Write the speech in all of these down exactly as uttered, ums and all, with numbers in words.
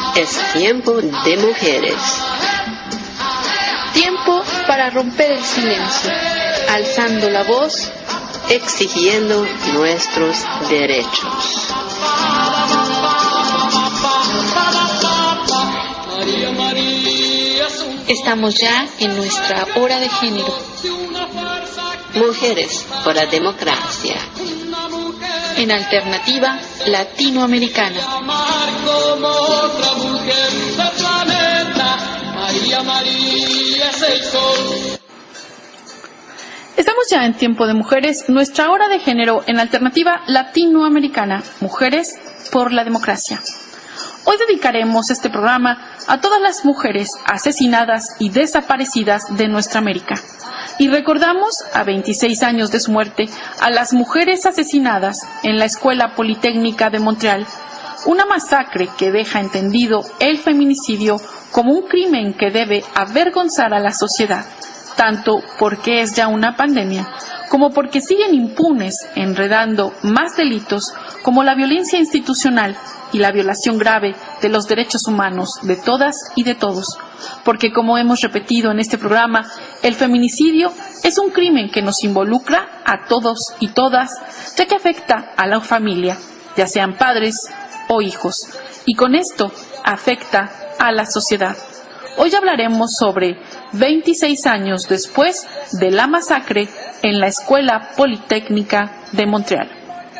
Es tiempo de mujeres. Tiempo para romper el silencio, alzando la voz, exigiendo nuestros derechos. Estamos ya en nuestra hora de género. Mujeres por la democracia. En alternativa latinoamericana. Estamos ya en tiempo de mujeres, nuestra hora de género en alternativa latinoamericana. Mujeres por la democracia. Hoy dedicaremos este programa a todas las mujeres asesinadas y desaparecidas de nuestra América. Y recordamos, a veintiséis años de su muerte, a las mujeres asesinadas en la Escuela Politécnica de Montreal. Una masacre que deja entendido el feminicidio como un crimen que debe avergonzar a la sociedad, tanto porque es ya una pandemia, como porque siguen impunes enredando más delitos como la violencia institucional y la violación grave de los derechos humanos de todas y de todos, porque como hemos repetido en este programa, el feminicidio es un crimen que nos involucra a todos y todas, ya que afecta a la familia, ya sean padres o hijos, y con esto afecta a la sociedad. Hoy hablaremos sobre veintiséis años después de la masacre en la Escuela Politécnica de Montreal.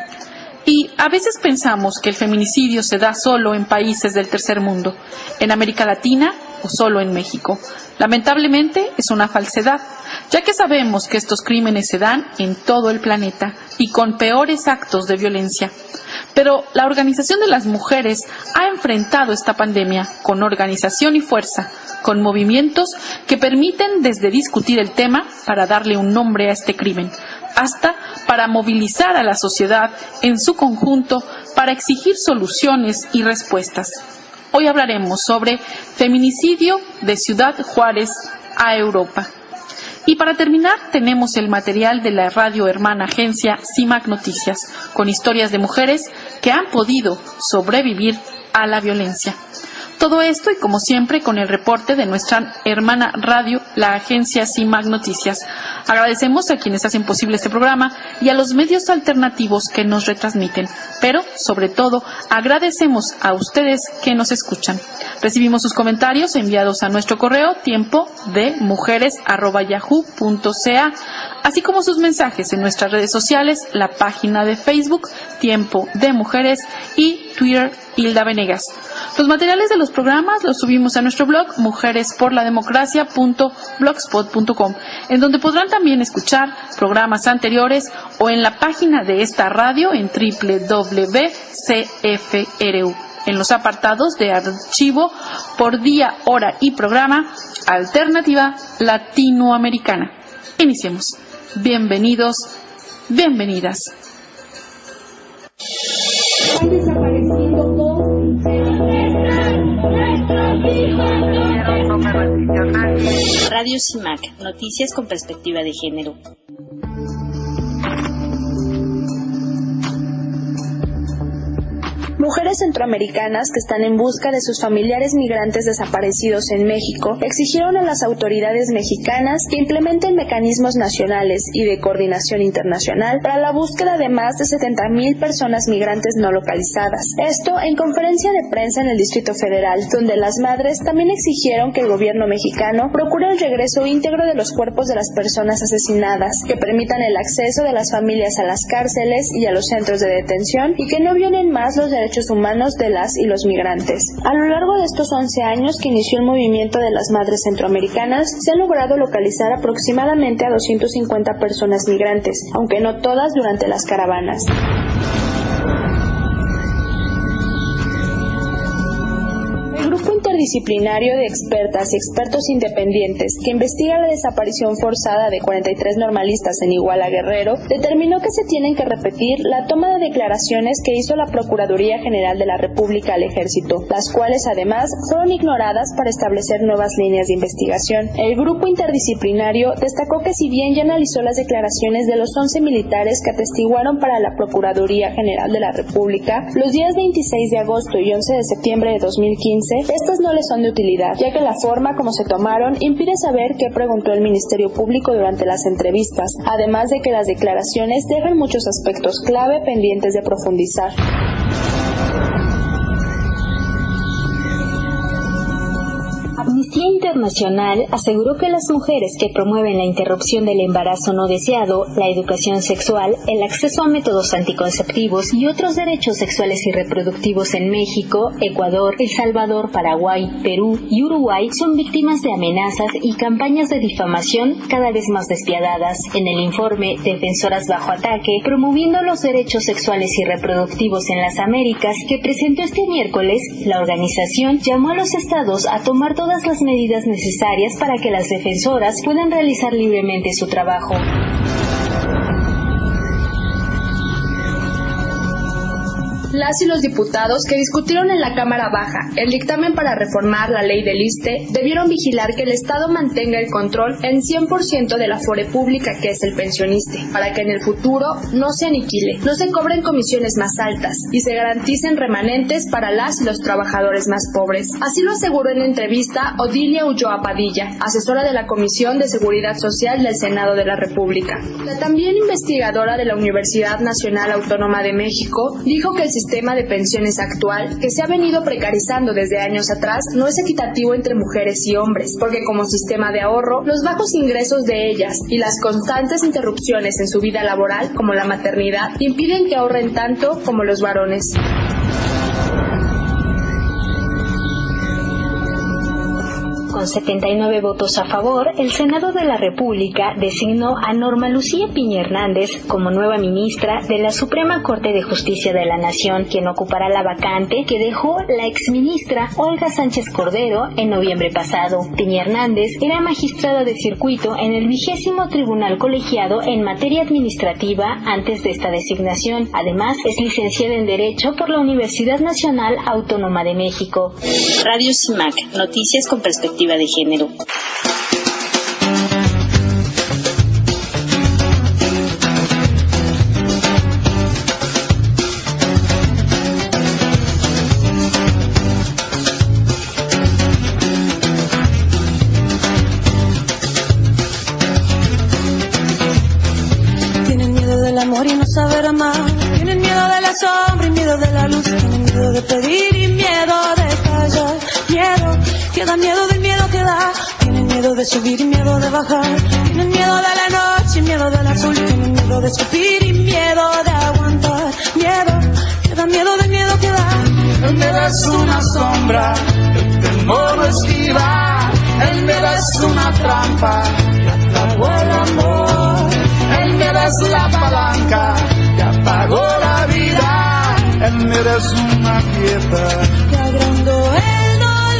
Y a veces pensamos que el feminicidio se da solo en países del tercer mundo, en América Latina o solo en México. Lamentablemente es una falsedad, ya que sabemos que estos crímenes se dan en todo el planeta y con peores actos de violencia. Pero la Organización de las Mujeres ha enfrentado esta pandemia con organización y fuerza, con movimientos que permiten desde discutir el tema para darle un nombre a este crimen, hasta para movilizar a la sociedad en su conjunto para exigir soluciones y respuestas. Hoy hablaremos sobre feminicidio de Ciudad Juárez a Europa. Y para terminar, tenemos el material de la radio hermana agencia CIMAC Noticias, con historias de mujeres que han podido sobrevivir a la violencia. Todo esto y como siempre con el reporte de nuestra hermana radio, la agencia CIMAC Noticias. Agradecemos a quienes hacen posible este programa y a los medios alternativos que nos retransmiten, pero sobre todo agradecemos a ustedes que nos escuchan. Recibimos sus comentarios enviados a nuestro correo tiempo de mujeres arroba yahoo punto ca, así como sus mensajes en nuestras redes sociales, la página de Facebook Tiempo de Mujeres y Twitter Hilda Venegas. Los materiales de los programas los subimos a nuestro blog mujeres por la democracia punto blogspot punto com, en donde podrán también escuchar programas anteriores o en la página de esta radio en doble u doble u doble u punto c f r u, en los apartados de archivo por día, hora y programa Alternativa Latinoamericana. Iniciemos. Bienvenidos, bienvenidas. Radio CIMAC, noticias con perspectiva de género. Mujeres centroamericanas que están en busca de sus familiares migrantes desaparecidos en México exigieron a las autoridades mexicanas que implementen mecanismos nacionales y de coordinación internacional para la búsqueda de más de setenta mil personas migrantes no localizadas. Esto en conferencia de prensa en el Distrito Federal, donde las madres también exigieron que el gobierno mexicano procure el regreso íntegro de los cuerpos de las personas asesinadas, que permitan el acceso de las familias a las cárceles y a los centros de detención y que no violen más los derechos humanos de las y los migrantes. A lo largo de estos once años que inició el movimiento de las madres centroamericanas, se ha logrado localizar aproximadamente a doscientas cincuenta personas migrantes, aunque no todas durante las caravanas. El Grupo interdisciplinario de expertas y expertos independientes que investiga la desaparición forzada de cuarenta y tres normalistas en Iguala, Guerrero, determinó que se tienen que repetir la toma de declaraciones que hizo la Procuraduría General de la República al Ejército, las cuales además fueron ignoradas para establecer nuevas líneas de investigación. El grupo interdisciplinario destacó que si bien ya analizó las declaraciones de los once militares que atestiguaron para la Procuraduría General de la República los días veintiséis de agosto y once de septiembre de dos mil quince, estas no les son de utilidad, ya que la forma como se tomaron impide saber qué preguntó el Ministerio Público durante las entrevistas, además de que las declaraciones dejan muchos aspectos clave pendientes de profundizar. Amnistía Internacional aseguró que las mujeres que promueven la interrupción del embarazo no deseado, la educación sexual, el acceso a métodos anticonceptivos y otros derechos sexuales y reproductivos en México, Ecuador, El Salvador, Paraguay, Perú y Uruguay son víctimas de amenazas y campañas de difamación cada vez más despiadadas. En el informe Defensoras bajo ataque, promoviendo los derechos sexuales y reproductivos en las Américas, que presentó este miércoles, la organización llamó a los estados a tomar todas las medidas necesarias para que las defensoras puedan realizar libremente su trabajo. Las y los diputados que discutieron en la Cámara Baja el dictamen para reformar la ley del I S S S T E debieron vigilar que el Estado mantenga el control en cien por ciento de la afore pública que es el pensioniste, para que en el futuro no se aniquile, no se cobren comisiones más altas y se garanticen remanentes para las y los trabajadores más pobres. Así lo aseguró en entrevista Odilia Ulloa Padilla, asesora de la Comisión de Seguridad Social del Senado de la República. La también investigadora de la Universidad Nacional Autónoma de México dijo que el sistema de pensiones actual, que se ha venido precarizando desde años atrás, no es equitativo entre mujeres y hombres, porque como sistema de ahorro, los bajos ingresos de ellas y las constantes interrupciones en su vida laboral, como la maternidad, impiden que ahorren tanto como los varones. Con setenta y nueve votos a favor, el Senado de la República designó a Norma Lucía Piña Hernández como nueva ministra de la Suprema Corte de Justicia de la Nación, quien ocupará la vacante que dejó la exministra Olga Sánchez Cordero en noviembre pasado. Piña Hernández era magistrada de circuito en el vigésimo Tribunal Colegiado en materia administrativa antes de esta designación. Además, es licenciada en Derecho por la Universidad Nacional Autónoma de México. Radio CIMAC, noticias con perspectiva de género. Tienen miedo del amor y no saber amar. Tienen miedo de la sombra y miedo de la luz. Tienen miedo de pedir y miedo de callar. Miedo que da miedo del miedo que da. Tienen miedo de subir y miedo de bajar. Tienen miedo de la noche y miedo del azul. Tienen miedo de escupir y miedo de aguantar. Miedo que da miedo del miedo que da. El miedo es una sombra, el temor lo esquiva. El miedo es una trampa que atrapó el amor. El miedo es la palanca que apagó la vida. El miedo es una quieta que agrandó el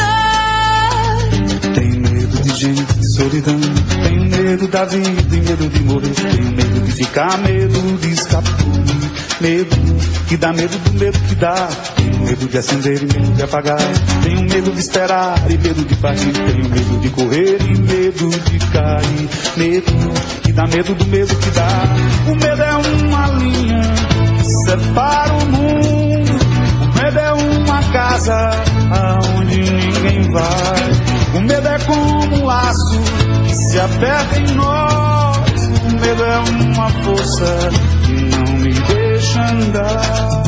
gente de solidão, tenho medo da vida e medo de morrer, tenho medo de ficar, medo de escapar, medo que dá medo do medo que dá, tenho medo de acender e medo de apagar, tenho medo de esperar e medo de partir, tenho medo de correr e medo de cair, medo que dá medo do medo que dá. O medo é uma linha que separa o mundo, o medo é uma casa aonde ninguém vai. O medo é como um laço que se aperta em nós. O medo é uma força que não me deixa andar.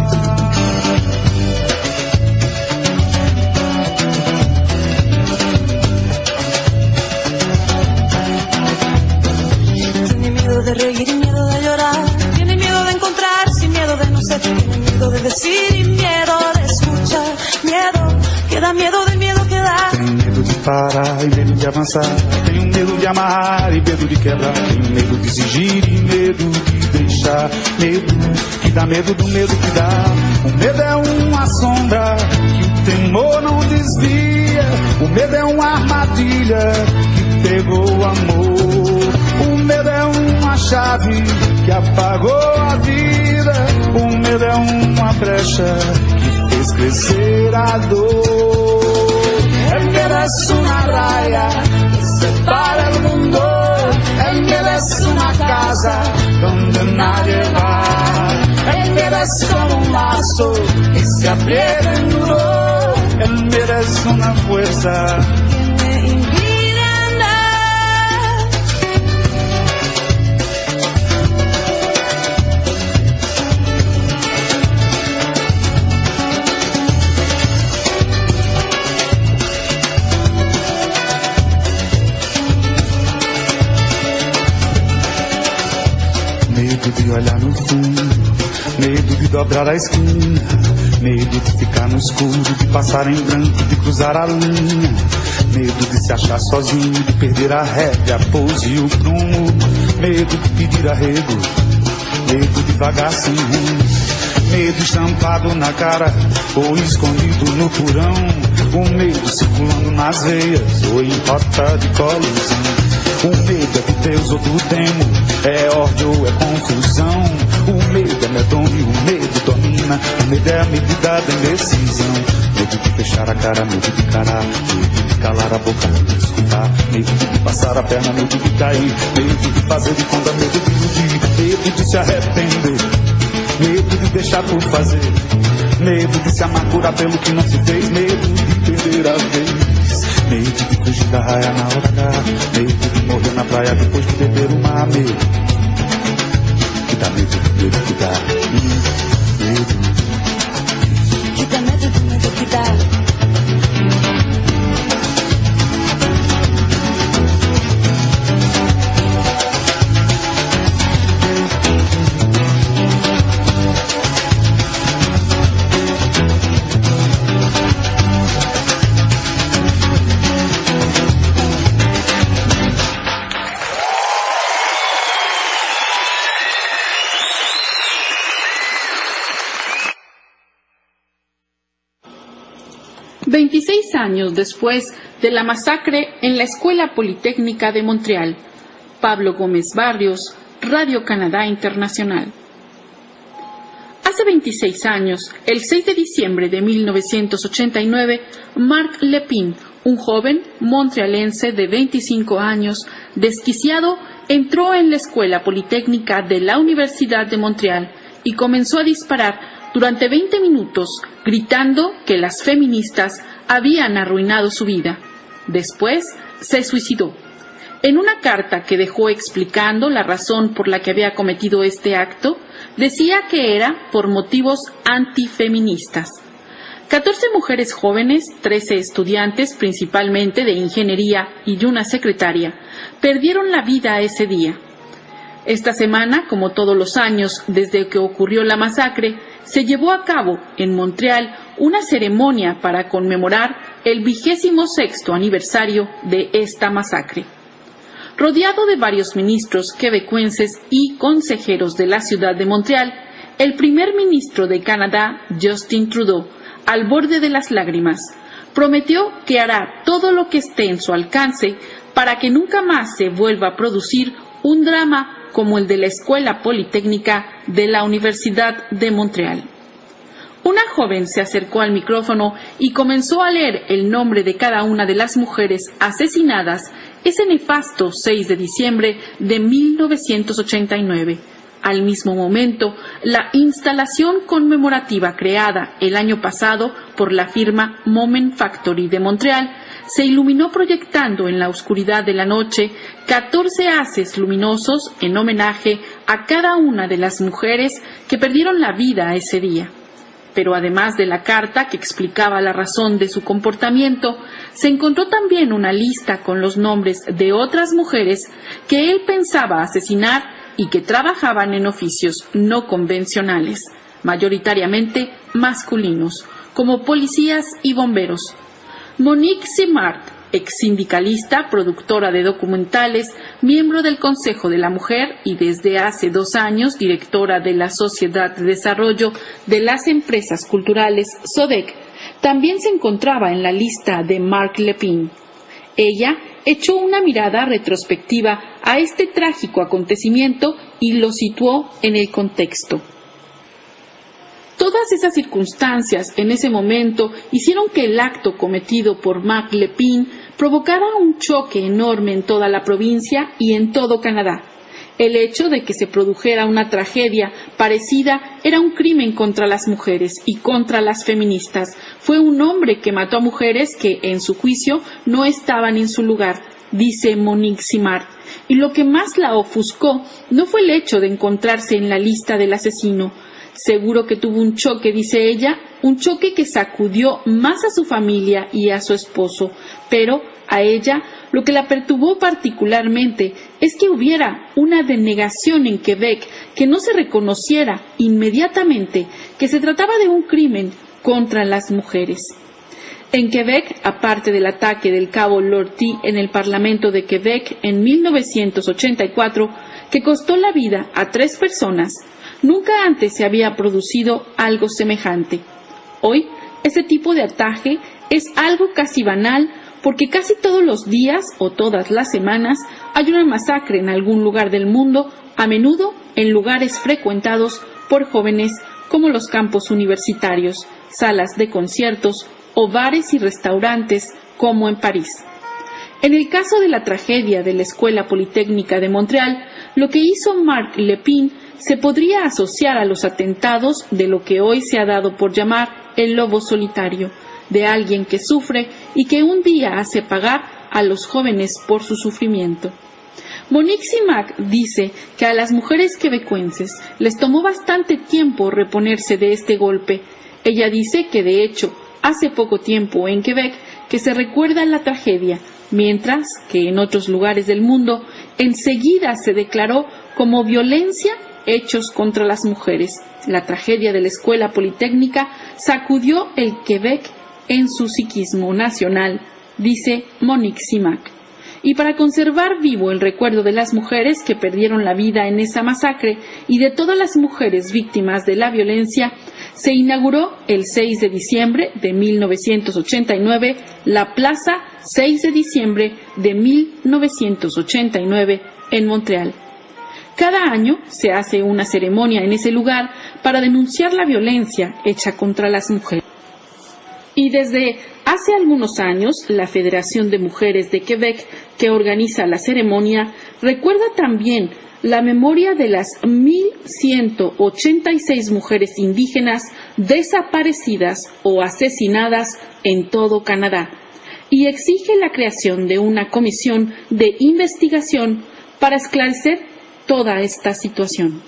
Tiene miedo de reír y miedo de llorar. Tiene miedo de encontrarse y miedo de no ser. Tiene miedo de decir y miedo de escuchar. Miedo que da miedo del miedo que da. Tenho medo de parar e medo de avançar. Tenho medo de amarrar e medo de quebrar. Tenho medo de exigir e medo de deixar. Medo que dá medo do medo que dá. O medo é uma sombra que o temor não desvia, o medo é uma armadilha que pegou o amor. O medo é uma chave que apagou a vida. O medo é uma brecha que fez crescer a dor. El miedo es una raya que separa el mundo. El miedo es una casa donde nadie va. El miedo es como un lazo que se aprieta en nudo. El miedo es una fuerza que me impide andar. Medo de olhar no fundo, medo de dobrar a esquina, medo de ficar no escuro, de passar em branco, de cruzar a linha, medo de se achar sozinho, de perder a rédea, a pose e o prumo, medo de pedir arrego, medo de vagar sem rumo, medo estampado na cara ou escondido no porão, o medo circulando nas veias ou em rota de colisão. O medo é de Deus ou do demo, é ordem ou é confusão. O medo é medonho, o medo domina, o medo é a medida da indecisão. Medo de fechar a cara, medo de encarar, medo de calar a boca, medo de escutar, medo de passar a perna, medo de cair, medo de fazer de conta, medo de iludir, medo de se arrepender, medo de deixar por fazer, medo de se amargurar pelo que não se fez, medo de perder a vez. Medo de fugir da raia na hora H, medo de morrer na praia depois de beber o mar. Medo que dá medo, medo que dá medo, que dá medo, medo que dá. veintiséis años después de la masacre en la Escuela Politécnica de Montreal. Pablo Gómez Barrios, Radio Canadá Internacional. Hace veintiséis años, el seis de diciembre de mil novecientos ochenta y nueve, Marc Lepine, un joven montrealense de veinticinco años, desquiciado, entró en la Escuela Politécnica de la Universidad de Montreal y comenzó a disparar durante veinte minutos, gritando que las feministas habían arruinado su vida. Después se suicidó. En una carta que dejó explicando la razón por la que había cometido este acto, decía que era por motivos antifeministas. catorce mujeres jóvenes, trece estudiantes, principalmente de ingeniería, y una secretaria, perdieron la vida ese día. Esta semana, como todos los años desde que ocurrió la masacre, se llevó a cabo en Montreal una ceremonia para conmemorar el vigésimo sexto aniversario de esta masacre. Rodeado de varios ministros quebecuenses y consejeros de la ciudad de Montreal, el primer ministro de Canadá, Justin Trudeau, al borde de las lágrimas, prometió que hará todo lo que esté en su alcance para que nunca más se vuelva a producir un drama como el de la Escuela Politécnica de la Universidad de Montreal. Una joven se acercó al micrófono y comenzó a leer el nombre de cada una de las mujeres asesinadas ese nefasto seis de diciembre de mil novecientos ochenta y nueve. Al mismo momento, la instalación conmemorativa creada el año pasado por la firma Moment Factory de Montreal se iluminó proyectando en la oscuridad de la noche catorce haces luminosos en homenaje a cada una de las mujeres que perdieron la vida ese día. Pero además de la carta que explicaba la razón de su comportamiento, se encontró también una lista con los nombres de otras mujeres que él pensaba asesinar y que trabajaban en oficios no convencionales, mayoritariamente masculinos, como policías y bomberos. Monique Simard, ex sindicalista, productora de documentales, miembro del Consejo de la Mujer y desde hace dos años directora de la Sociedad de Desarrollo de las Empresas Culturales, SODEC, también se encontraba en la lista de Marine Le Pen. Ella echó una mirada retrospectiva a este trágico acontecimiento y lo situó en el contexto. Todas esas circunstancias en ese momento hicieron que el acto cometido por Marine Le Pen provocara un choque enorme en toda la provincia y en todo Canadá. El hecho de que se produjera una tragedia parecida era un crimen contra las mujeres y contra las feministas. Fue un hombre que mató a mujeres que, en su juicio, no estaban en su lugar, dice Monique Simard. Y lo que más la ofuscó no fue el hecho de encontrarse en la lista del asesino. Seguro que tuvo un choque, dice ella, un choque que sacudió más a su familia y a su esposo, pero a ella lo que la perturbó particularmente es que hubiera una denegación en Quebec, que no se reconociera inmediatamente que se trataba de un crimen contra las mujeres. En Quebec, aparte del ataque del cabo Lortie en el Parlamento de Quebec en mil novecientos ochenta y cuatro, que costó la vida a tres personas, nunca antes se había producido algo semejante. Hoy, ese tipo de ataque es algo casi banal porque casi todos los días o todas las semanas hay una masacre en algún lugar del mundo, a menudo en lugares frecuentados por jóvenes como los campus universitarios, salas de conciertos o bares y restaurantes como en París. En el caso de la tragedia de la Escuela Politécnica de Montreal, lo que hizo Marine Le Pen se podría asociar a los atentados de lo que hoy se ha dado por llamar el lobo solitario, de alguien que sufre y que un día hace pagar a los jóvenes por su sufrimiento. Monique Simard dice que a las mujeres quebecuenses les tomó bastante tiempo reponerse de este golpe. Ella dice que, de hecho, hace poco tiempo en Quebec que se recuerda la tragedia, mientras que en otros lugares del mundo enseguida se declaró como violencia hechos contra las mujeres. La tragedia de la Escuela Politécnica sacudió el Quebec en su psiquismo nacional, dice Monique Simard. Y para conservar vivo el recuerdo de las mujeres que perdieron la vida en esa masacre y de todas las mujeres víctimas de la violencia, se inauguró el seis de diciembre de mil novecientos ochenta y nueve la Plaza seis de diciembre de mil novecientos ochenta y nueve en Montreal. Cada año se hace una ceremonia en ese lugar para denunciar la violencia hecha contra las mujeres. Y desde hace algunos años, la Federación de Mujeres de Quebec, que organiza la ceremonia, recuerda también la memoria de las mil ciento ochenta y seis mujeres indígenas desaparecidas o asesinadas en todo Canadá y exige la creación de una comisión de investigación para esclarecer toda esta situación.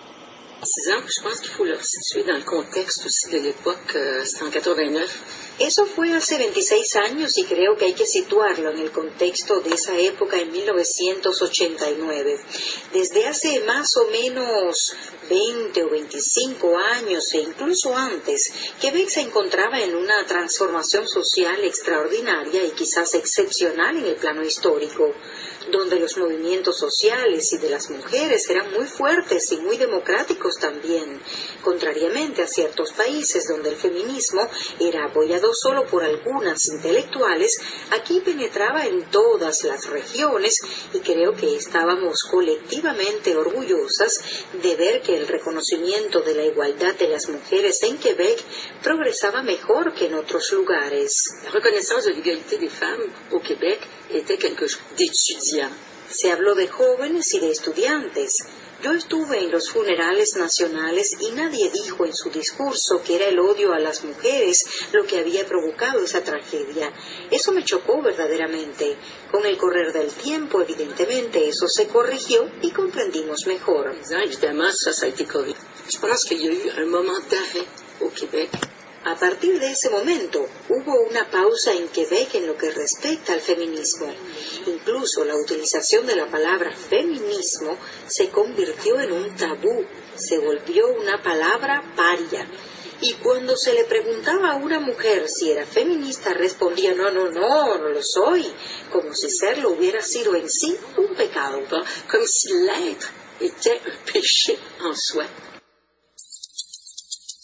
Eso fue hace veintiséis años y creo que hay que situarlo en el contexto de esa época en mil novecientos ochenta y nueve. Desde hace más o menos veinte o veinticinco años e incluso antes, Quebec se encontraba en una transformación social extraordinaria y quizás excepcional en el plano histórico, donde los movimientos sociales y de las mujeres eran muy fuertes y muy democráticos también, contrariamente a ciertos países donde el feminismo era apoyado solo por algunas intelectuales. Aquí penetraba en todas las regiones y creo que estábamos colectivamente orgullosas de ver que el reconocimiento de la igualdad de las mujeres en Quebec progresaba mejor que en otros lugares. La reconnaissance de l'égalité des femmes au Québec était quelque chose d'étudiant. Se habló de jóvenes y de estudiantes. Yo estuve en los funerales nacionales y nadie dijo en su discurso que era el odio a las mujeres lo que había provocado esa tragedia. Eso me chocó verdaderamente. Con el correr del tiempo, evidentemente, eso se corrigió y comprendimos mejor. Évidemment, ça, ça a été corrigé. Je pense qu'il y a eu un moment d'arrêt au Québec. A partir de ese momento, hubo una pausa en Quebec en lo que respecta al feminismo. Incluso la utilización de la palabra feminismo se convirtió en un tabú, se volvió una palabra paria. Y cuando se le preguntaba a una mujer si era feminista, respondía, no, no, no, no lo soy, como si serlo hubiera sido en sí un pecado. Como si l'être était un péché en soi.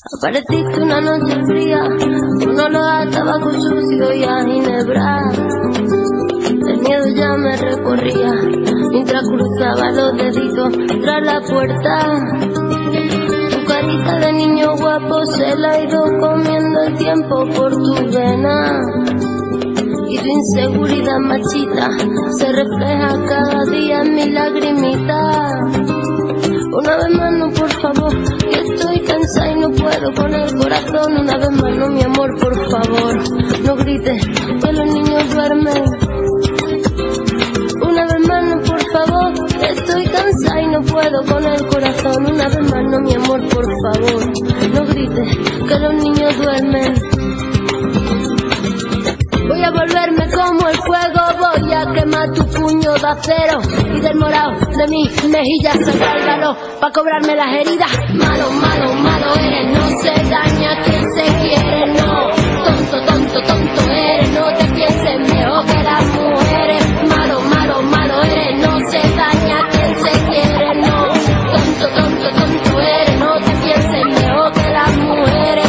Apareciste una noche fría, un olor a tabaco sucio y a ginebra. El miedo ya me recorría mientras cruzaba los deditos tras la puerta. Tu carita de niño guapo se la ha ido comiendo el tiempo por tu vena. Y tu inseguridad machita se refleja cada día en mi lagrimita. Una vez más no, por favor, que estoy cansada y no puedo con el corazón. Una vez más no, mi amor, por favor, no grites que los niños duermen. Una vez más no, por favor, que estoy cansada y no puedo con el corazón. Una vez más no, mi amor, por favor, no grites que los niños duermen. Voy a volverme como el fuego, voy a quemar tu puño de acero y del morado de mis mejillas sacárgalo pa' cobrarme las heridas. Malo, malo, malo eres, no se daña quien se quiere, no. Tonto, tonto, tonto eres, no te pienses mejor que las mujeres. Malo, malo, malo eres, no se daña quien se quiere, no. Tonto, tonto, tonto eres, no te pienses mejor que las mujeres.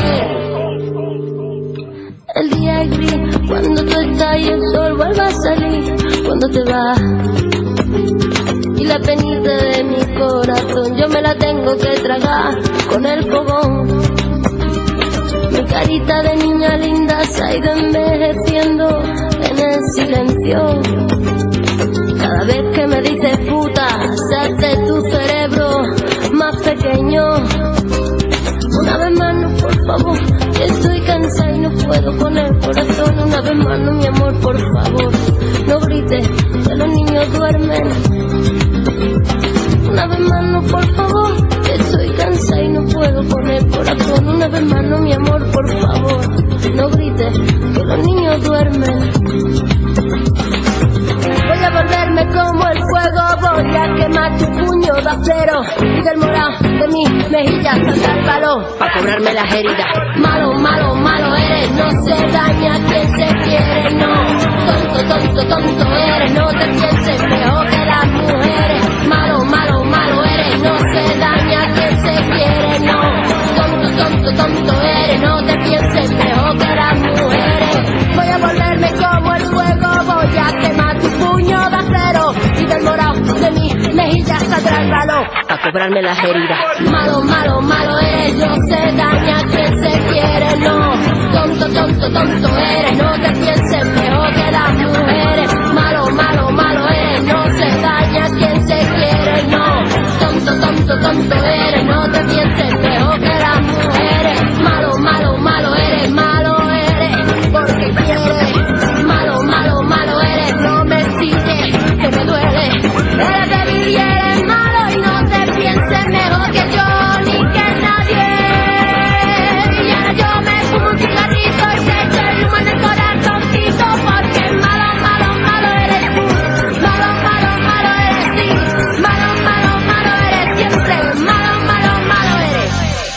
El día es gris, cuando tú estás y el sol vuelve a salir, cuando te vas y la penita de mi corazón yo me la tengo que tragar con el fogón. Mi carita de niña linda se ha ido envejeciendo en el silencio. Cada vez que me dices puta, se hace tu cerebro más pequeño. Una vez más no, por favor, que estoy cansada y no puedo con el corazón. Una vez más no, mi amor, por favor, no grites que los niños duermen. Una vez más no, por favor, que estoy cansada y no puedo con el corazón. Una vez más no, mi amor, por favor, no grites que los niños duermen. Voy a volverme como el fuego, voy a quemar tu puño de acero y del morado de mis mejillas sacar el balón pa' cobrarme las heridas. Malo, malo, malo eres, no se daña quien se quiere, no. Tonto, tonto, tonto eres, no te pienses mejor que las mujeres. Malo, malo, malo eres, no se daña quien se quiere, no. Tonto, tonto, tonto eres, no te pienses mejor que las mujeres. Voy a volverme como el fuego, voy a quemar tu puño de acero y del morado de mis mejillas saldrá el balón a cobrarme las heridas. Malo, malo, malo eres, no se daña quien se quiere, no. Tonto, tonto, tonto eres, no te pienses mejor que las mujeres. Malo, malo, malo eres, no se daña quien se quiere, no. Tonto, tonto, tonto eres, no te pienses mejor que las mujeres. Malo, malo, malo eres, malo eres, porque quieres. Malo, malo, malo eres, no me exiges, que me duele. Eres débil y eres malo y no te pienses mejor que yo ni que nadie. Y ahora yo me fumo un cigarrito y te echo el humo en el corazoncito, porque malo, malo, malo eres tú. Malo, malo, malo eres sí. Malo, malo, malo eres siempre. Malo, malo, malo eres.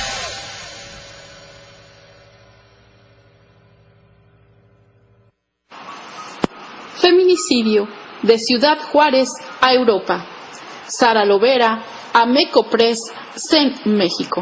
Feminicidio, de Ciudad Juárez a Europa. Sara Lovera, Ameco Press, C E N, México.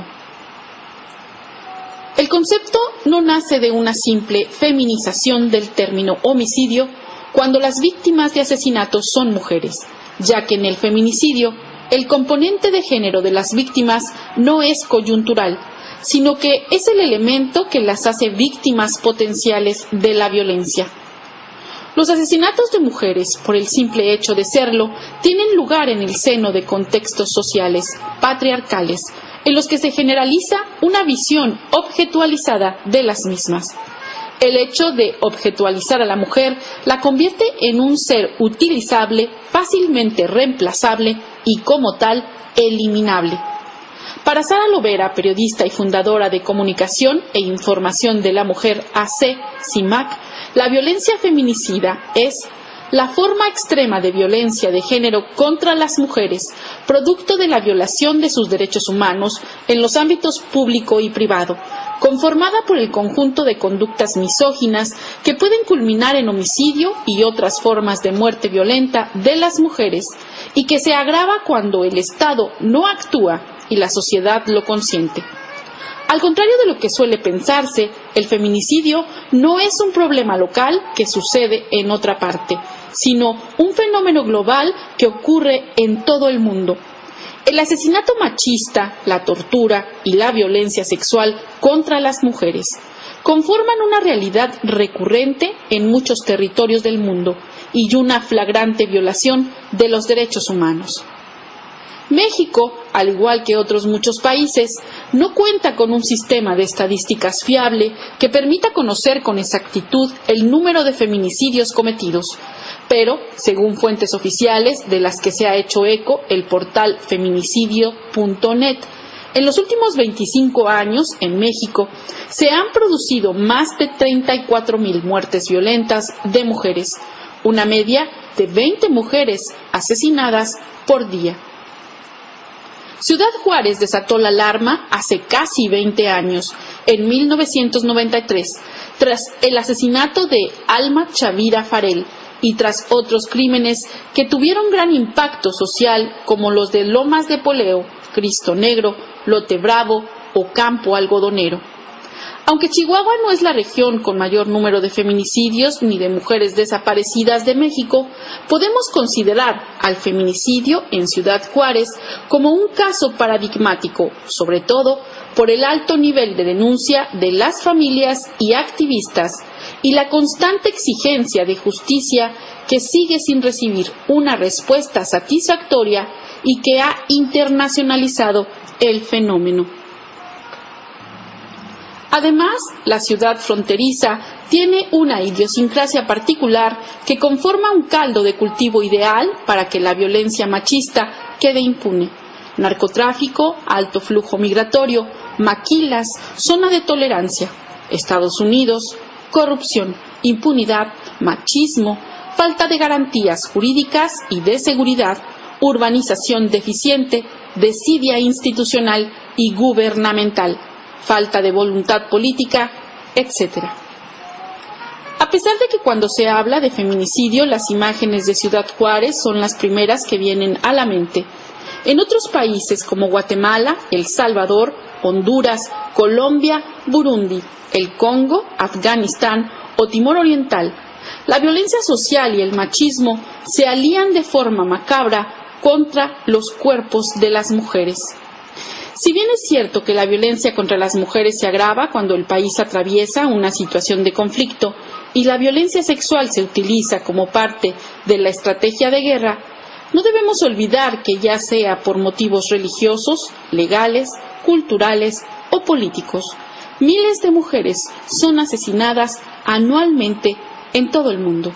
El concepto no nace de una simple feminización del término homicidio cuando las víctimas de asesinatos son mujeres, ya que en el feminicidio el componente de género de las víctimas no es coyuntural, sino que es el elemento que las hace víctimas potenciales de la violencia. Los asesinatos de mujeres, por el simple hecho de serlo, tienen lugar en el seno de contextos sociales patriarcales, en los que se generaliza una visión objetualizada de las mismas. El hecho de objetualizar a la mujer la convierte en un ser utilizable, fácilmente reemplazable y, como tal, eliminable. Para Sara Lovera, periodista y fundadora de Comunicación e Información de la Mujer A C, CIMAC, la violencia feminicida es la forma extrema de violencia de género contra las mujeres, producto de la violación de sus derechos humanos en los ámbitos público y privado, conformada por el conjunto de conductas misóginas que pueden culminar en homicidio y otras formas de muerte violenta de las mujeres, y que se agrava cuando el Estado no actúa y la sociedad lo consiente. Al contrario de lo que suele pensarse, el feminicidio no es un problema local que sucede en otra parte, sino un fenómeno global que ocurre en todo el mundo. El asesinato machista, la tortura y la violencia sexual contra las mujeres conforman una realidad recurrente en muchos territorios del mundo y una flagrante violación de los derechos humanos. México, al igual que otros muchos países, no cuenta con un sistema de estadísticas fiable que permita conocer con exactitud el número de feminicidios cometidos, pero, según fuentes oficiales de las que se ha hecho eco el portal feminicidio punto net, en los últimos veinticinco años, en México, se han producido más de treinta y cuatro mil muertes violentas de mujeres, una media de veinte mujeres asesinadas por día. Ciudad Juárez desató la alarma hace casi veinte años, en mil novecientos noventa y tres, tras el asesinato de Alma Chavira Farell y tras otros crímenes que tuvieron gran impacto social como los de Lomas de Poleo, Cristo Negro, Lote Bravo o Campo Algodonero. Aunque Chihuahua no es la región con mayor número de feminicidios ni de mujeres desaparecidas de México, podemos considerar al feminicidio en Ciudad Juárez como un caso paradigmático, sobre todo por el alto nivel de denuncia de las familias y activistas y la constante exigencia de justicia que sigue sin recibir una respuesta satisfactoria y que ha internacionalizado el fenómeno. Además, la ciudad fronteriza tiene una idiosincrasia particular que conforma un caldo de cultivo ideal para que la violencia machista quede impune. Narcotráfico, alto flujo migratorio, maquilas, zona de tolerancia, Estados Unidos, corrupción, impunidad, machismo, falta de garantías jurídicas y de seguridad, urbanización deficiente, desidia institucional y gubernamental, falta de voluntad política, etcétera. A pesar de que cuando se habla de feminicidio las imágenes de Ciudad Juárez son las primeras que vienen a la mente, en otros países como Guatemala, El Salvador, Honduras, Colombia, Burundi, el Congo, Afganistán o Timor Oriental, la violencia social y el machismo se alían de forma macabra contra los cuerpos de las mujeres. Si bien es cierto que la violencia contra las mujeres se agrava cuando el país atraviesa una situación de conflicto y la violencia sexual se utiliza como parte de la estrategia de guerra, no debemos olvidar que ya sea por motivos religiosos, legales, culturales o políticos, miles de mujeres son asesinadas anualmente en todo el mundo.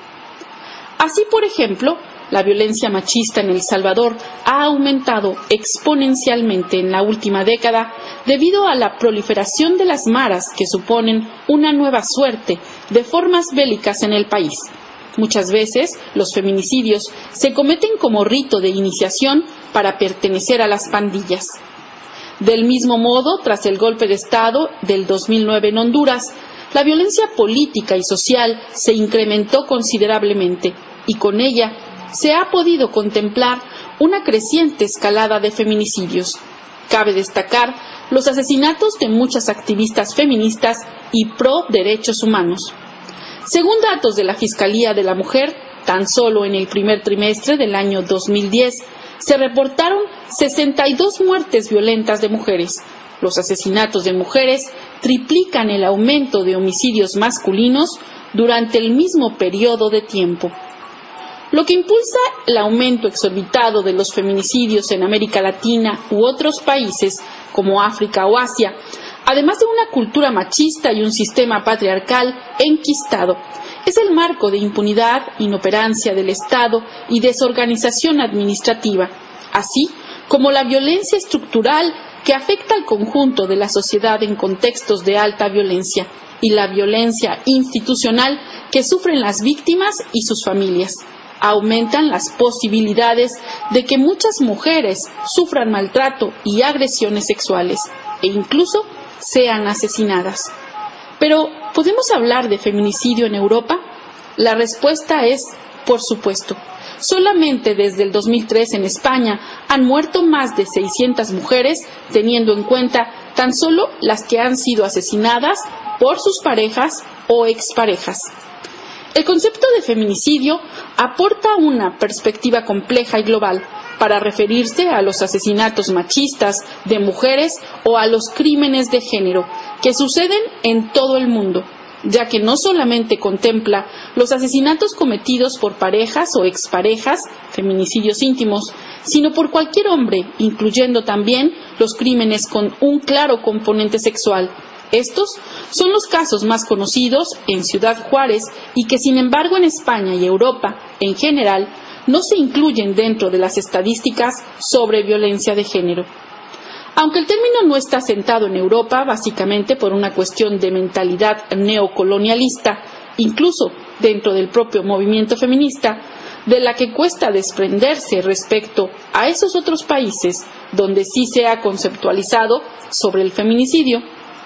Así, por ejemplo, la violencia machista en El Salvador ha aumentado exponencialmente en la última década debido a la proliferación de las maras que suponen una nueva suerte de formas bélicas en el país. Muchas veces los feminicidios se cometen como rito de iniciación para pertenecer a las pandillas. Del mismo modo, tras el golpe de Estado del dos mil nueve en Honduras, la violencia política y social se incrementó considerablemente y con ella se ha podido contemplar una creciente escalada de feminicidios. Cabe destacar los asesinatos de muchas activistas feministas y pro derechos humanos. Según datos de la Fiscalía de la Mujer, tan solo en el primer trimestre del año dos mil diez se reportaron sesenta y dos muertes violentas de mujeres. Los asesinatos de mujeres triplican el aumento de homicidios masculinos durante el mismo periodo de tiempo. Lo que impulsa el aumento exorbitado de los feminicidios en América Latina u otros países como África o Asia, además de una cultura machista y un sistema patriarcal enquistado, es el marco de impunidad, inoperancia del Estado y desorganización administrativa, así como la violencia estructural que afecta al conjunto de la sociedad en contextos de alta violencia y la violencia institucional que sufren las víctimas y sus familias. Aumentan las posibilidades de que muchas mujeres sufran maltrato y agresiones sexuales e incluso sean asesinadas. Pero, ¿podemos hablar de feminicidio en Europa? La respuesta es, por supuesto. Solamente desde el dos mil tres en España han muerto más de seiscientas mujeres, teniendo en cuenta tan solo las que han sido asesinadas por sus parejas o exparejas. El concepto de feminicidio aporta una perspectiva compleja y global para referirse a los asesinatos machistas de mujeres o a los crímenes de género que suceden en todo el mundo, ya que no solamente contempla los asesinatos cometidos por parejas o exparejas, feminicidios íntimos, sino por cualquier hombre, incluyendo también los crímenes con un claro componente sexual. Estos son los casos más conocidos en Ciudad Juárez y que, sin embargo, en España y Europa en general no se incluyen dentro de las estadísticas sobre violencia de género. Aunque el término no está asentado en Europa, básicamente por una cuestión de mentalidad neocolonialista, incluso dentro del propio movimiento feminista, de la que cuesta desprenderse respecto a esos otros países donde sí se ha conceptualizado sobre el feminicidio,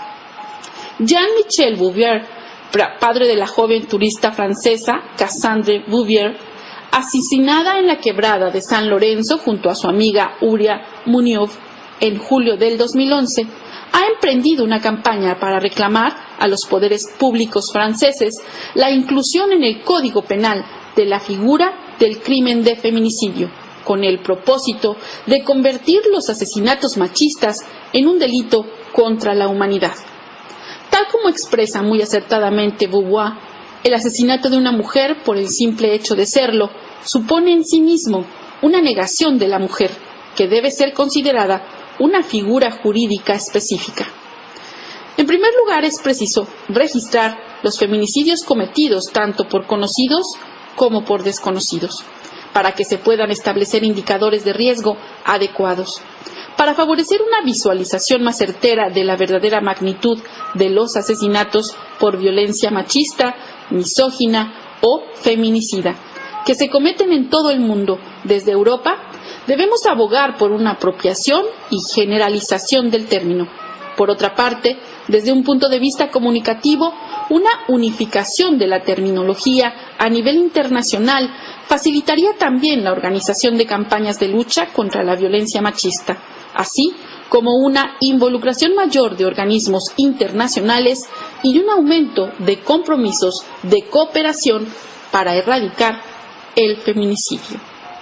Jean-Michel Bouvier, padre de la joven turista francesa Cassandre Bouvier, asesinada en la quebrada de San Lorenzo junto a su amiga Uria Muñoz en julio del dos mil once, ha emprendido una campaña para reclamar a los poderes públicos franceses la inclusión en el Código Penal de la figura del crimen de feminicidio, con el propósito de convertir los asesinatos machistas en un delito contra la humanidad. Tal como expresa muy acertadamente Beauvoir, el asesinato de una mujer por el simple hecho de serlo supone en sí mismo una negación de la mujer, que debe ser considerada una figura jurídica específica. En primer lugar, es preciso registrar los feminicidios cometidos tanto por conocidos como por desconocidos, para que se puedan establecer indicadores de riesgo adecuados. Para favorecer una visualización más certera de la verdadera magnitud de los asesinatos por violencia machista, misógina o feminicida, que se cometen en todo el mundo, desde Europa, debemos abogar por una apropiación y generalización del término. Por otra parte, desde un punto de vista comunicativo, una unificación de la terminología a nivel internacional facilitaría también la organización de campañas de lucha contra la violencia machista, así como una involucración mayor de organismos internacionales y un aumento de compromisos de cooperación para erradicar el feminicidio.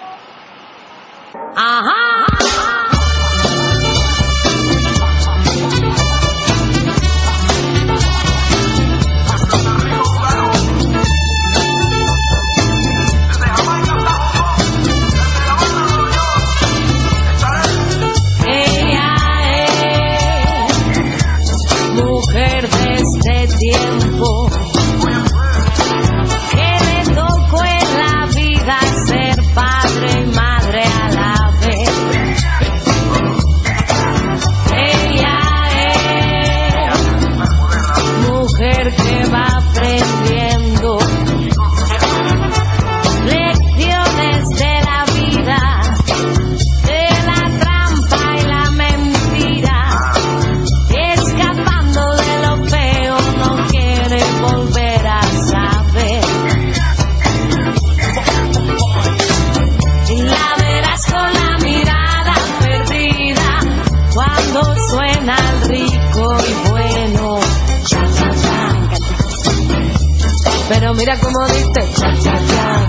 Ajá. Tiempo que le tocó en la vida ser padre y madre a la vez. Ella es mujer que va aprendiendo lecciones de la vida, de la trampa y la mentira, escapando de lo feo. Volver a saber, y la verás con la mirada perdida cuando suena el rico y bueno cha cha cha. Pero mira cómo dice cha cha cha.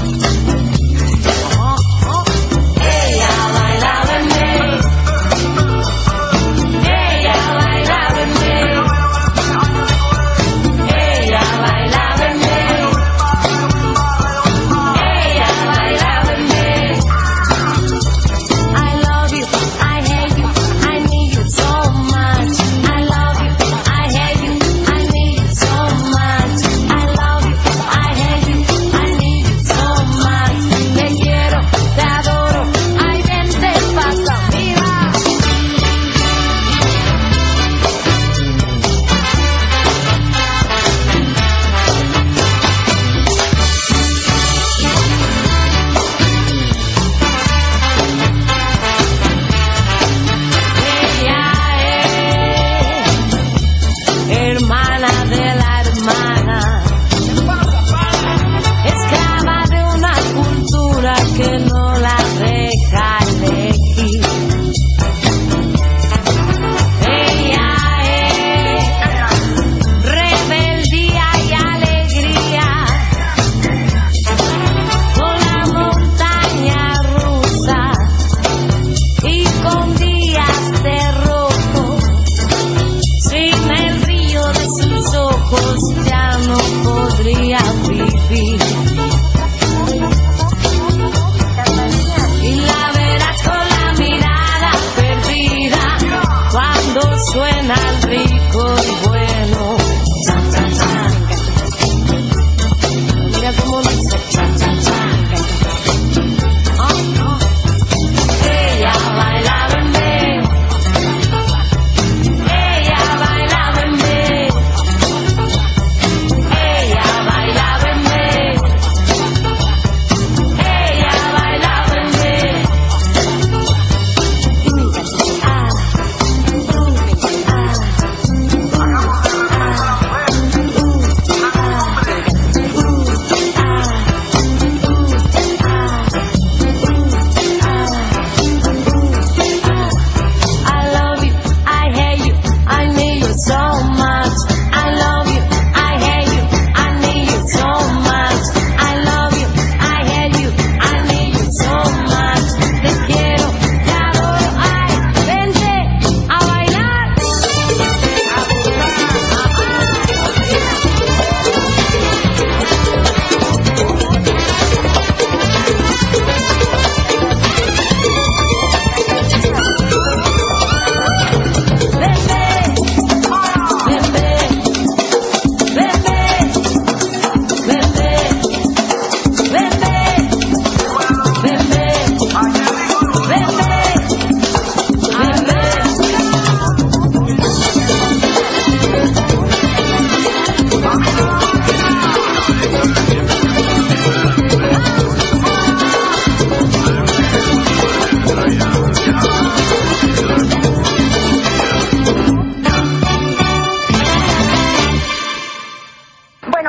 Oh, oh. Ella bailaba en mí, ella bailaba en mí. So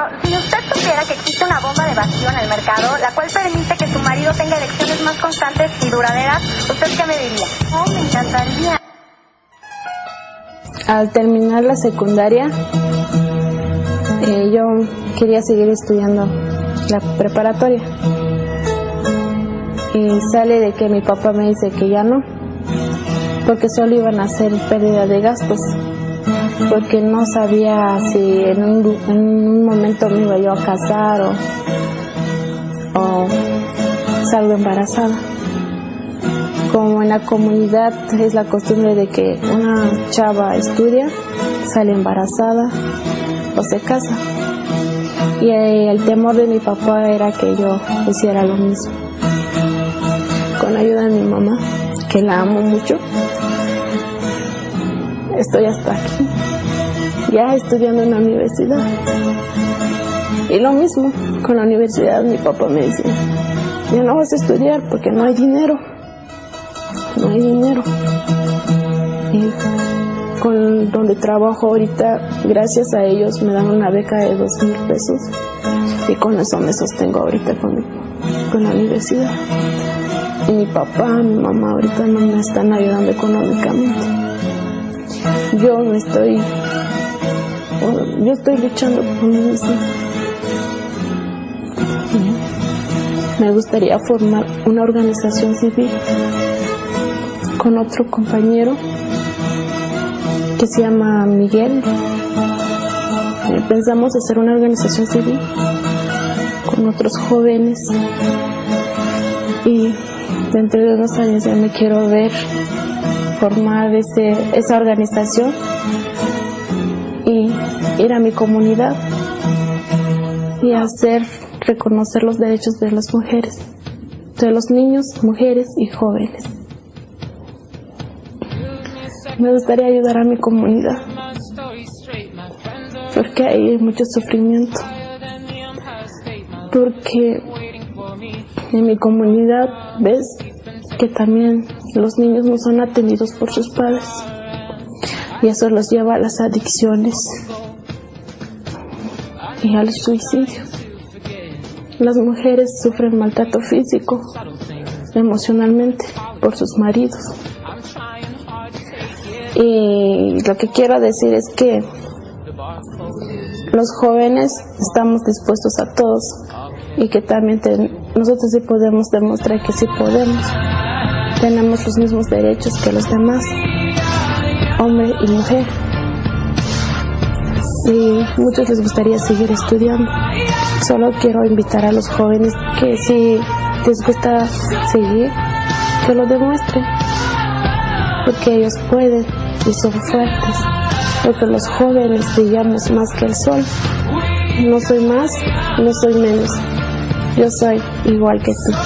si usted supiera que existe una bomba de vacío en el mercado, la cual permite que su marido tenga erecciones más constantes y duraderas, ¿usted qué me diría? Oh, me encantaría. Al terminar la secundaria, eh, yo quería seguir estudiando la preparatoria. Y sale de que mi papá me dice que ya no, porque solo iban a hacer pérdida de gastos, porque no sabía si en un, en un momento me iba yo a casar o, o salgo embarazada. Como en la comunidad es la costumbre de que una chava estudia, sale embarazada o se casa. Y el temor de mi papá era que yo hiciera lo mismo. Con ayuda de mi mamá, que la amo mucho, estoy hasta aquí, ya estudiando en la universidad. Y lo mismo, con la universidad mi papá me dice, ya no vas a estudiar porque no hay dinero. No hay dinero. Y con donde trabajo ahorita, gracias a ellos me dan una beca de dos mil pesos y con eso me sostengo ahorita con, con la universidad. Y mi papá, mi mamá ahorita no me están ayudando económicamente. Yo me estoy, yo estoy luchando por mí misma. Me gustaría formar una organización civil con otro compañero que se llama Miguel. Pensamos hacer una organización civil con otros jóvenes y dentro de unos años ya me quiero ver formar ese, esa organización y ir a mi comunidad y hacer reconocer los derechos de las mujeres, de los niños, mujeres y jóvenes. Me gustaría ayudar a mi comunidad porque hay mucho sufrimiento, porque en mi comunidad ves que también los niños no son atendidos por sus padres y eso los lleva a las adicciones y al suicidio. Las mujeres sufren maltrato físico, emocionalmente por sus maridos. Y lo que quiero decir es que los jóvenes estamos dispuestos a todos y que también ten, nosotros sí podemos demostrar que sí podemos. Tenemos los mismos derechos que los demás, hombre y mujer. Y muchos les gustaría seguir estudiando. Solo quiero invitar a los jóvenes que si les gusta seguir, que lo demuestren, porque ellos pueden y son fuertes, porque los jóvenes brillamos más que el sol. No soy más, no soy menos, yo soy igual que tú.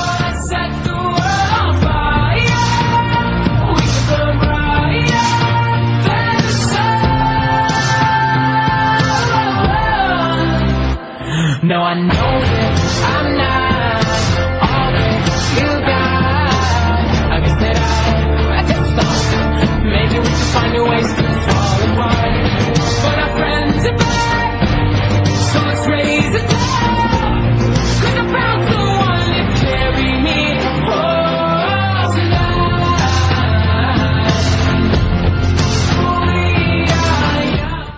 No, I know that I'm not all that you got. I guess that I, I just thought maybe we could find a way to fall apart. But our friends are back, so let's raise it up. 'Cause I found someone to carry me home tonight. We are young.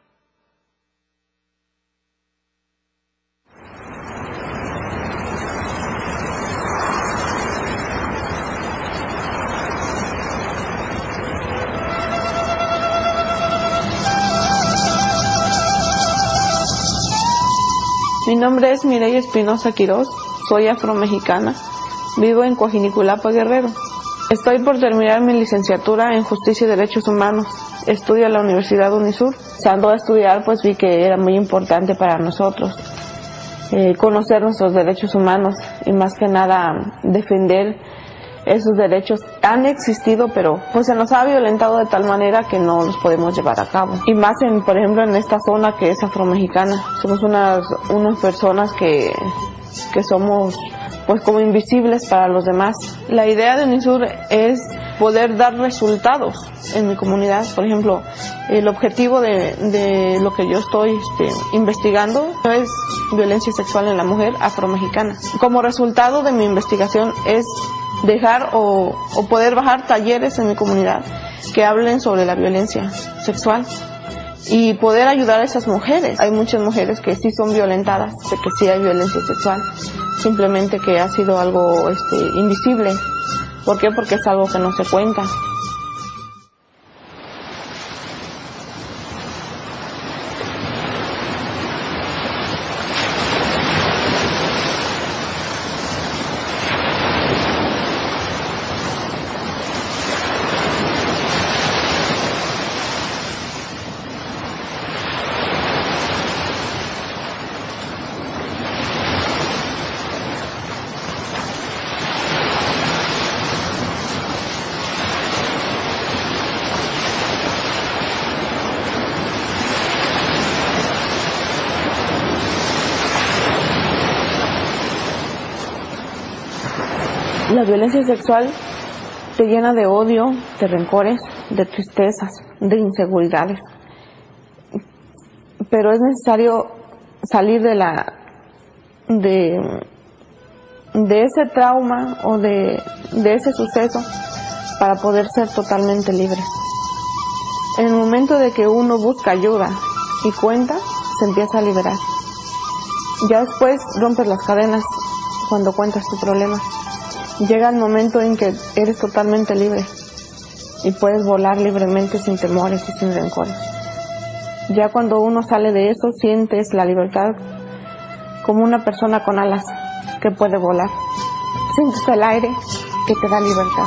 Mi nombre es Mireya Espinosa Quirós, soy afromexicana, vivo en Coajiniculapa, Guerrero. Estoy por terminar mi licenciatura en Justicia y Derechos Humanos. Estudio en la Universidad Unisur. Estando a estudiar, pues vi que era muy importante para nosotros eh, conocer nuestros derechos humanos y más que nada defender esos derechos han existido, pero pues se nos ha violentado de tal manera que no los podemos llevar a cabo. Y más en, por ejemplo, en esta zona que es afromexicana. Somos unas, unas personas que, que somos pues como invisibles para los demás. La idea de Unisur es poder dar resultados en mi comunidad. Por ejemplo, el objetivo de, de lo que yo estoy este, investigando es violencia sexual en la mujer afromexicana. Como resultado de mi investigación es dejar o, o poder bajar talleres en mi comunidad que hablen sobre la violencia sexual y poder ayudar a esas mujeres. Hay muchas mujeres que sí son violentadas, de que sí hay violencia sexual, simplemente que ha sido algo este, invisible. ¿Por qué? Porque es algo que no se cuenta. La violencia sexual te llena de odio, de rencores, de tristezas, de inseguridades. Pero es necesario salir de la de, de ese trauma o de, de ese suceso para poder ser totalmente libres. En el momento de que uno busca ayuda y cuenta, se empieza a liberar. Ya después rompes las cadenas cuando cuentas tu problema. Llega el momento en que eres totalmente libre y puedes volar libremente sin temores y sin rencores. Ya cuando uno sale de eso, sientes la libertad como una persona con alas que puede volar. Sientes el aire que te da libertad.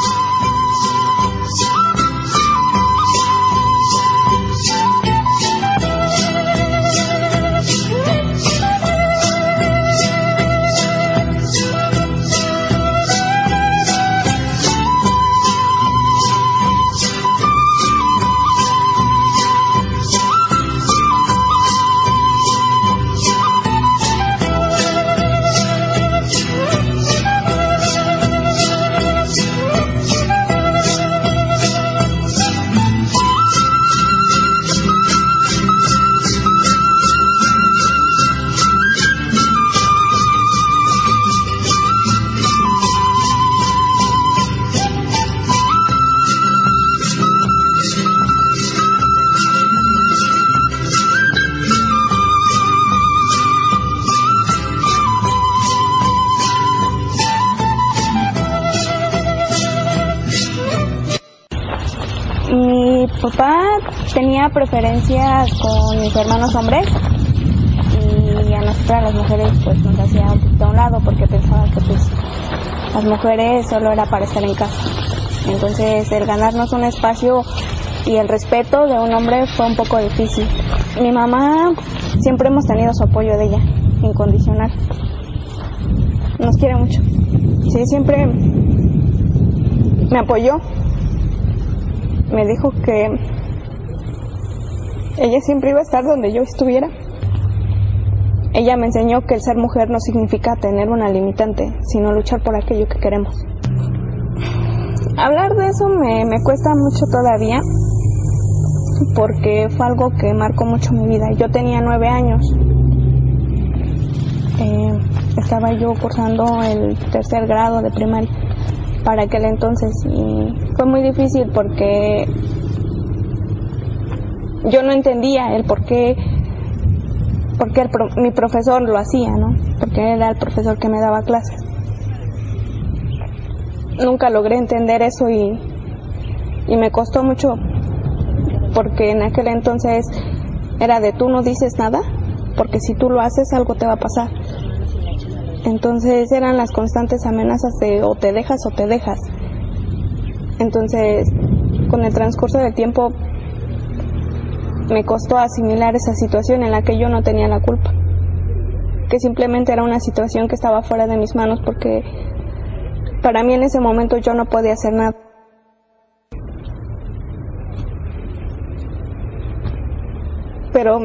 Mi papá tenía preferencias con mis hermanos hombres y a nosotras las mujeres pues nos hacía un poquito a un lado porque pensaba que pues las mujeres solo era para estar en casa. Entonces el ganarnos un espacio y el respeto de un hombre fue un poco difícil. Mi mamá siempre hemos tenido su apoyo de ella, incondicional. Nos quiere mucho. Sí, siempre me apoyó. Me dijo que ella siempre iba a estar donde yo estuviera. Ella me enseñó que el ser mujer no significa tener una limitante, sino luchar por aquello que queremos. Hablar de eso me, me cuesta mucho todavía, porque fue algo que marcó mucho mi vida. Yo tenía nueve años. Eh, estaba yo cursando el tercer grado de primaria para aquel entonces y fue muy difícil porque yo no entendía el por qué, por qué el pro, mi profesor lo hacía, ¿no? Porque era el profesor que me daba clases. Nunca logré entender eso y, y me costó mucho porque en aquel entonces era de tú no dices nada porque si tú lo haces algo te va a pasar. Entonces eran las constantes amenazas de o te dejas o te dejas. Entonces, con el transcurso del tiempo me costó asimilar esa situación en la que yo no tenía la culpa. Que simplemente era una situación que estaba fuera de mis manos porque para mí en ese momento yo no podía hacer nada. Pero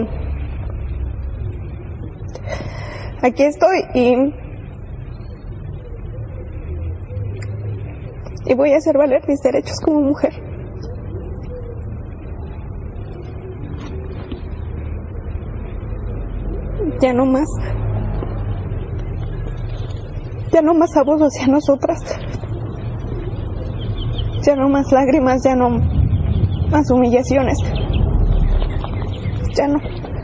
aquí estoy y y voy a hacer valer mis derechos como mujer. Ya no más. Ya no más abuso hacia nosotras. Ya no más lágrimas, ya no más humillaciones. Ya no.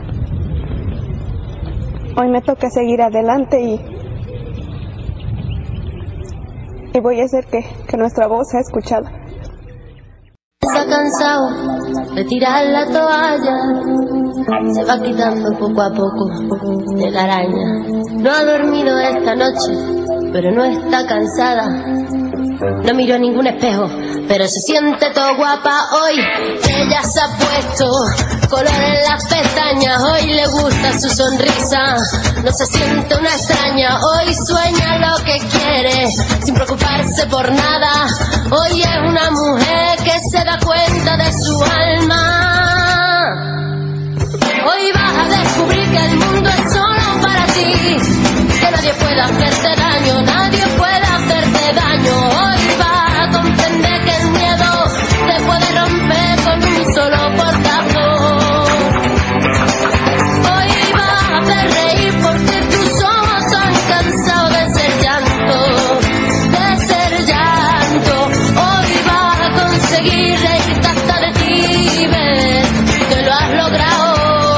Hoy me toca seguir adelante y, y voy a hacer que, que nuestra voz sea escuchada. Está cansado de tirar la toalla, se va quitando poco a poco de la araña. No ha dormido esta noche, pero no está cansada. No miró a ningún espejo, pero se siente todo guapa hoy. Ella se ha puesto color en las pestañas, hoy le gusta su sonrisa. No se siente una extraña, hoy sueña lo que quiere, sin preocuparse por nada. Hoy es una mujer que se da cuenta de su alma. Hoy vas a descubrir que el mundo es solo para ti, que nadie puede hacerte daño, nadie puede hacerte daño. Hoy vas a comprender que el miedo te puede romper con un solo portazo. Hoy vas a hacer reír porque tus ojos han cansado de ser llanto, de ser llanto. Hoy vas a conseguir reírte hasta de ti, ves que lo has logrado.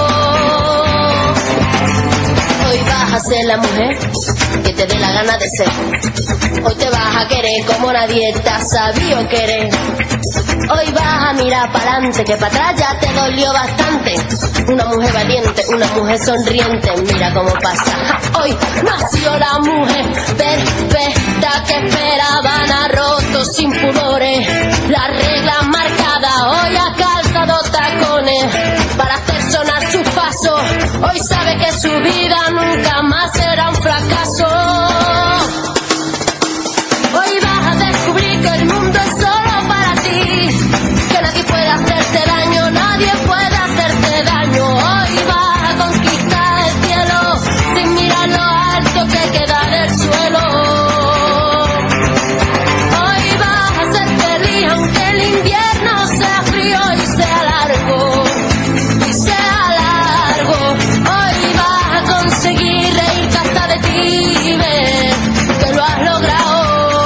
Hoy vas a ser la mujer que te dé la gana de ser. Hoy te vas a querer como nadie te ha sabido querer. Hoy vas a mirar para adelante, que para atrás ya te dolió bastante. Una mujer valiente, una mujer sonriente, mira cómo pasa. Hoy nació la mujer perfecta que esperaban, ha roto sin pudores la regla marcada. Hoy ha calzado tacones para hacer sonar sus pasos. Hoy sabe que su vida nunca más será un fracaso. Hoy vas a descubrir que el mundo es solo para ti, que nadie puede hacerte daño, nadie puede hacerte daño. Hoy vas a conquistar el cielo sin mirar lo alto que queda del suelo. Hoy vas a ser feliz aunque el invierno sea frío y sea largo, y sea largo. Hoy vas a conseguir reírte hasta de ti, ver que lo has logrado.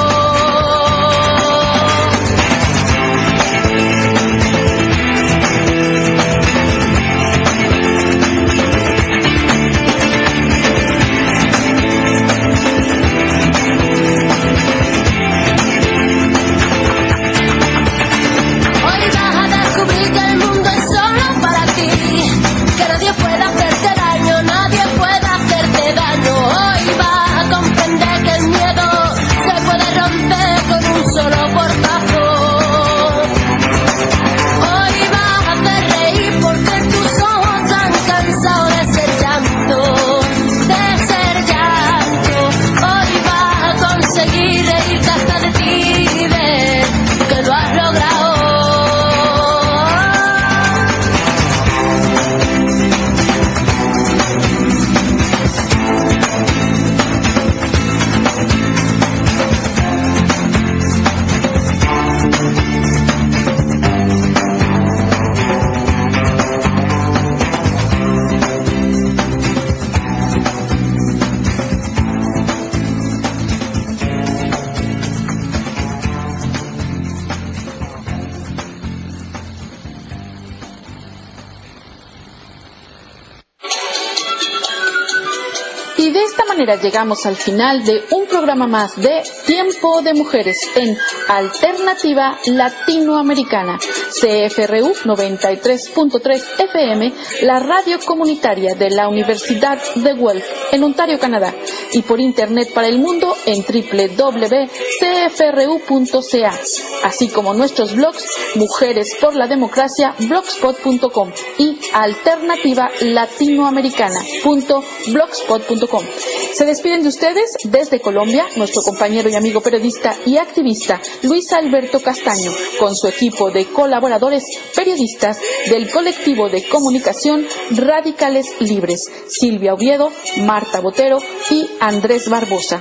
Y de esta manera llegamos al final de un programa más de Tiempo de Mujeres en Alternativa Latinoamericana, C F R U noventa y tres punto tres F M, la radio comunitaria de la Universidad de Guelph en Ontario, Canadá, y por internet para el mundo en doble u doble u doble u punto c f r u punto c a, así como nuestros blogs Mujeres por la Democracia blogspot punto com y alternativa latinoamericana punto blogspot punto com. Se despiden de ustedes desde Colombia nuestro compañero y amigo periodista y activista Luis Alberto Castaño, con su equipo de colaboradores periodistas del colectivo de comunicación Radicales Libres, Silvia Oviedo, Marta Botero y Andrés Barbosa.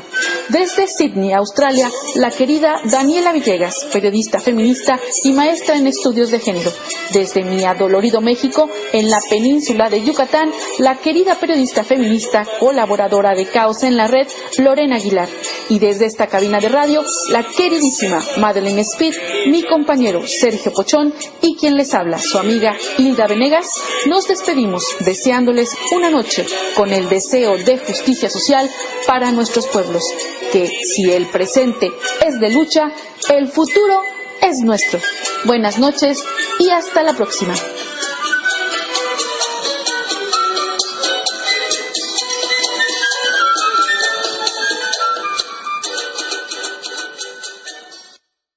Desde Sydney, Australia, la querida Daniela Villegas, periodista feminista y maestra en estudios de género. Desde mi adolorido México, en la península de Yucatán, la querida periodista feminista, colaboradora de Caos en la Red, Lorena Aguilar. Y desde esta cabina de radio, la queridísima Madeleine Speed, mi compañero Sergio Pochón y quien les habla, su amiga Hilda Venegas, nos despedimos deseándoles una noche con el deseo de justicia social para nuestros pueblos, que si el presente es de lucha, el futuro es nuestro. Buenas noches y hasta la próxima.